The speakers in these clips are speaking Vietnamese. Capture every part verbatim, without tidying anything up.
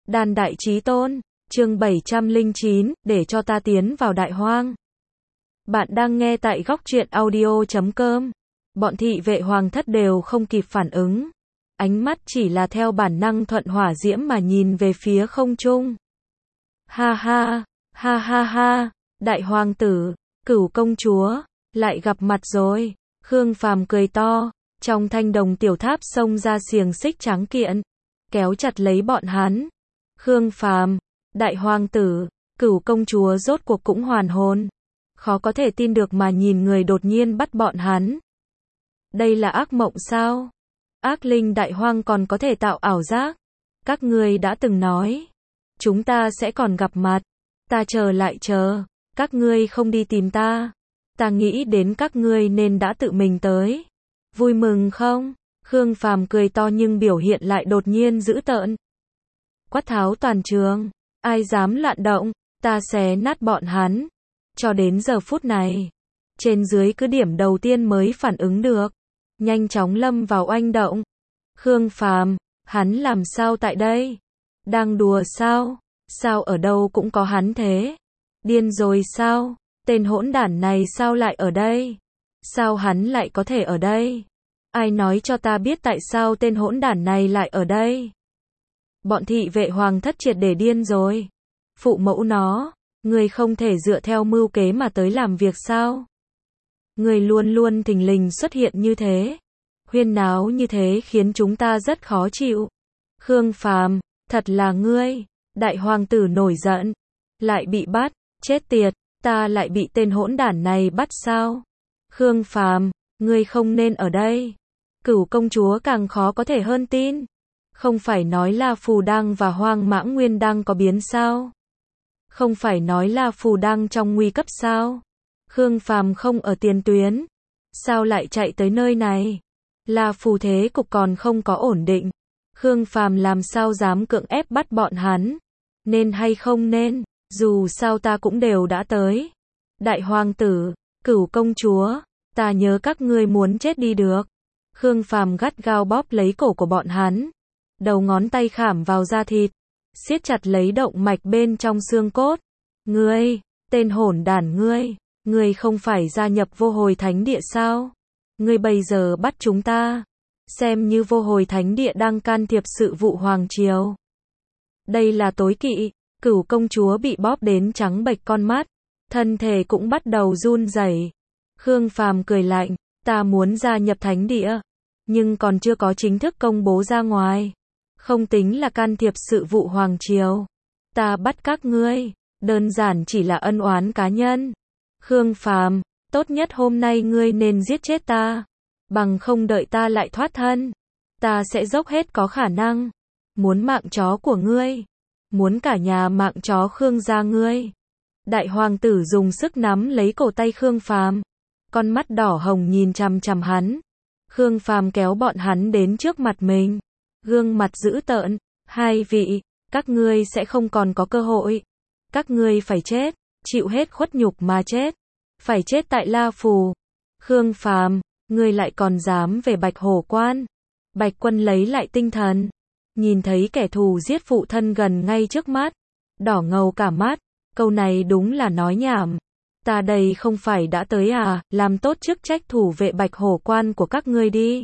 Đàn đại chí tôn, chương bảy trăm lẻ chín, để cho ta tiến vào đại hoang. Bạn đang nghe tại góc truyện audio chấm com. Bọn thị vệ hoàng thất đều không kịp phản ứng. Ánh mắt chỉ là theo bản năng thuận hỏa diễm mà nhìn về phía không trung. Ha ha, ha ha ha, đại hoàng tử, Cửu công chúa, lại gặp mặt rồi. Khương Phàm cười to, trong thanh đồng tiểu tháp xông ra xiềng xích trắng kiện, kéo chặt lấy bọn hắn. Khương Phàm, đại hoàng tử, Cửu công chúa rốt cuộc cũng hoàn hồn. Khó có thể tin được mà nhìn người đột nhiên bắt bọn hắn. Đây là ác mộng sao? Ác linh đại hoang còn có thể tạo ảo giác. Các ngươi đã từng nói, chúng ta sẽ còn gặp mặt. Ta chờ lại chờ, các ngươi không đi tìm ta. Ta nghĩ đến các ngươi nên đã tự mình tới. Vui mừng không? Khương Phàm cười to nhưng biểu hiện lại đột nhiên dữ tợn. Quát tháo toàn trường, ai dám loạn động, ta xé nát bọn hắn. Cho đến giờ phút này, trên dưới cứ điểm đầu tiên mới phản ứng được, nhanh chóng lâm vào oanh động. Khương Phàm, hắn làm sao tại đây? Đang đùa sao? Sao ở đâu cũng có hắn thế? Điên rồi sao? Tên hỗn đản này sao lại ở đây? Sao hắn lại có thể ở đây? Ai nói cho ta biết tại sao tên hỗn đản này lại ở đây? Bọn thị vệ hoàng thất triệt để điên rồi. Phụ mẫu nó, người không thể dựa theo mưu kế mà tới làm việc sao? Người luôn luôn thình lình xuất hiện như thế, huyên náo như thế khiến chúng ta rất khó chịu. Khương Phàm, thật là ngươi. Đại hoàng tử nổi giận, lại bị bắt, chết tiệt, ta lại bị tên hỗn đản này bắt sao? Khương Phàm, ngươi không nên ở đây. Cửu công chúa càng khó có thể hơn tin. Không phải nói là Phù Đăng và Hoang Mãng Nguyên Đăng có biến sao? Không phải nói là Phù Đăng trong nguy cấp sao? Khương Phàm không ở tiền tuyến, sao lại chạy tới nơi này? Là Phù thế cục còn không có ổn định. Khương Phàm làm sao dám cưỡng ép bắt bọn hắn? Nên hay không nên, dù sao ta cũng đều đã tới. Đại hoàng tử, Cửu công chúa, ta nhớ các ngươi muốn chết đi được. Khương Phàm gắt gao bóp lấy cổ của bọn hắn, đầu ngón tay khảm vào da thịt, siết chặt lấy động mạch bên trong xương cốt. Ngươi, tên hỗn đản ngươi, ngươi không phải gia nhập Vô Hồi Thánh Địa sao? Ngươi bây giờ bắt chúng ta, xem như Vô Hồi Thánh Địa đang can thiệp sự vụ hoàng triều. Đây là tối kỵ. Cửu công chúa bị bóp đến trắng bệch con mắt, thân thể cũng bắt đầu run rẩy. Khương Phàm cười lạnh, ta muốn gia nhập thánh địa, nhưng còn chưa có chính thức công bố ra ngoài. Không tính là can thiệp sự vụ hoàng triều. Ta bắt các ngươi, đơn giản chỉ là ân oán cá nhân. Khương Phàm, tốt nhất hôm nay ngươi nên giết chết ta, bằng không đợi ta lại thoát thân, ta sẽ dốc hết có khả năng. Muốn mạng chó của ngươi, muốn cả nhà mạng chó Khương gia ngươi. Đại hoàng tử dùng sức nắm lấy cổ tay Khương Phàm, con mắt đỏ hồng nhìn chằm chằm hắn. Khương Phàm kéo bọn hắn đến trước mặt mình, gương mặt dữ tợn, hai vị, các ngươi sẽ không còn có cơ hội. Các ngươi phải chết, chịu hết khuất nhục mà chết, phải chết tại La Phù. Khương Phàm, ngươi lại còn dám về Bạch Hổ Quan? Bạch Quân lấy lại tinh thần, nhìn thấy kẻ thù giết phụ thân gần ngay trước mắt, đỏ ngầu cả mắt. Câu này đúng là nói nhảm. Ta đây không phải đã tới à, làm tốt chức trách thủ vệ Bạch Hổ Quan của các ngươi đi.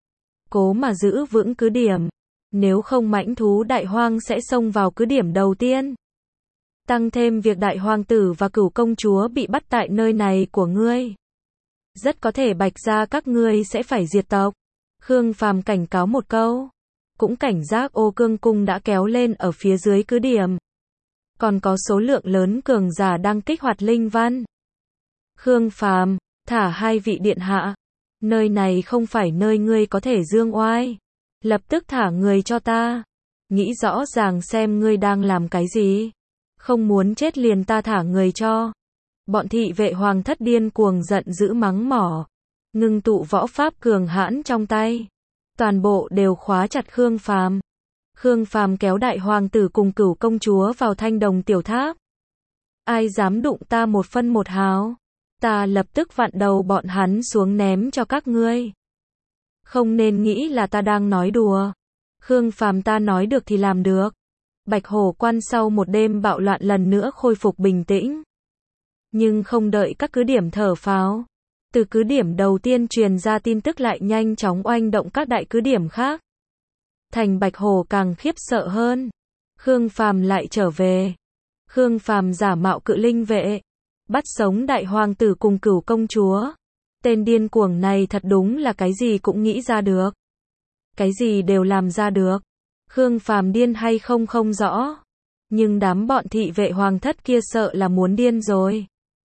Cố mà giữ vững cứ điểm, nếu không mãnh thú đại hoang sẽ xông vào cứ điểm đầu tiên. Tăng thêm việc đại hoàng tử và Cửu công chúa bị bắt tại nơi này của ngươi, rất có thể Bạch gia các ngươi sẽ phải diệt tộc. Khương Phàm cảnh cáo một câu, cũng cảnh giác Ô Cương cung đã kéo lên ở phía dưới cứ điểm, còn có số lượng lớn cường giả đang kích hoạt linh văn. Khương Phàm, thả hai vị điện hạ, nơi này không phải nơi ngươi có thể dương oai. Lập tức thả người cho ta. Nghĩ rõ ràng xem ngươi đang làm cái gì. Không muốn chết liền ta thả người cho. Bọn thị vệ hoàng thất điên cuồng giận dữ mắng mỏ, ngưng tụ võ pháp cường hãn trong tay, toàn bộ đều khóa chặt Khương Phàm. Khương Phàm kéo đại hoàng tử cùng Cửu công chúa vào thanh đồng tiểu tháp. Ai dám đụng ta một phân một hào, ta lập tức vặn đầu bọn hắn xuống ném cho các ngươi. Không nên nghĩ là ta đang nói đùa. Khương Phàm ta nói được thì làm được. Bạch Hổ Quan sau một đêm bạo loạn lần nữa khôi phục bình tĩnh. Nhưng không đợi các cứ điểm thở phào. Từ cứ điểm đầu tiên truyền ra tin tức lại nhanh chóng oanh động các đại cứ điểm khác. Thành Bạch Hổ càng khiếp sợ hơn. Khương Phàm lại trở về. Khương Phàm giả mạo cự linh vệ. Bắt sống đại hoàng tử cùng Cửu công chúa. Tên điên cuồng này thật đúng là cái gì cũng nghĩ ra được. Cái gì đều làm ra được. Khương Phàm điên hay không không rõ. Nhưng đám bọn thị vệ hoàng thất kia sợ là muốn điên rồi.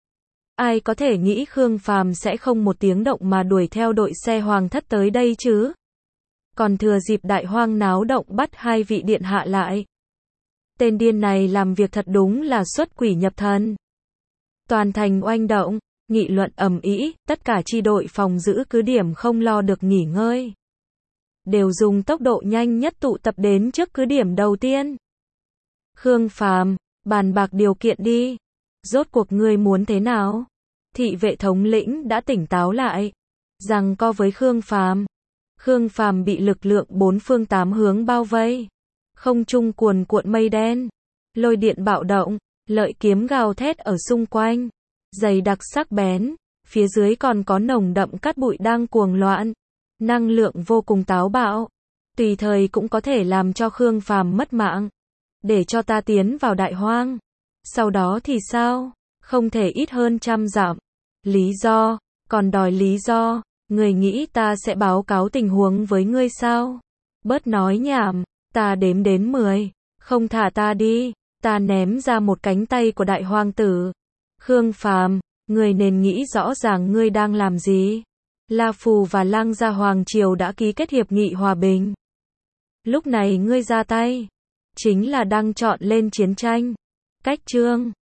Ai có thể nghĩ Khương Phàm sẽ không một tiếng động mà đuổi theo đội xe hoàng thất tới đây chứ? Còn thừa dịp đại hoang náo động bắt hai vị điện hạ lại. Tên điên này làm việc thật đúng là xuất quỷ nhập thần. Toàn thành oanh động, nghị luận ầm ĩ, tất cả chi đội phòng giữ cứ điểm không lo được nghỉ ngơi. Đều dùng tốc độ nhanh nhất tụ tập đến trước cứ điểm đầu tiên. Khương Phàm, bàn bạc điều kiện đi. Rốt cuộc ngươi muốn thế nào? Thị vệ thống lĩnh đã tỉnh táo lại. Giằng co với Khương Phàm. Khương Phàm bị lực lượng bốn phương tám hướng bao vây. Không trung cuồn cuộn mây đen. Lôi điện bạo động. Lợi kiếm gào thét ở xung quanh. Dày đặc sắc bén. Phía dưới còn có nồng đậm cát bụi đang cuồng loạn. Năng lượng vô cùng táo bạo. Tùy thời cũng có thể làm cho Khương Phàm mất mạng. Để cho ta tiến vào đại hoang. Sau đó thì sao? Không thể ít hơn trăm dặm. Lý do? Còn đòi lý do? Người nghĩ ta sẽ báo cáo tình huống với ngươi sao? Bớt nói nhảm. Ta đếm đến mười. Không thả ta đi. Ta ném ra một cánh tay của đại hoàng tử. Khương Phàm, ngươi nên nghĩ rõ ràng ngươi đang làm gì. La Phù và Lang Gia Hoàng Triều đã ký kết hiệp nghị hòa bình. Lúc này ngươi ra tay, chính là đang chọn lên chiến tranh. Cách chương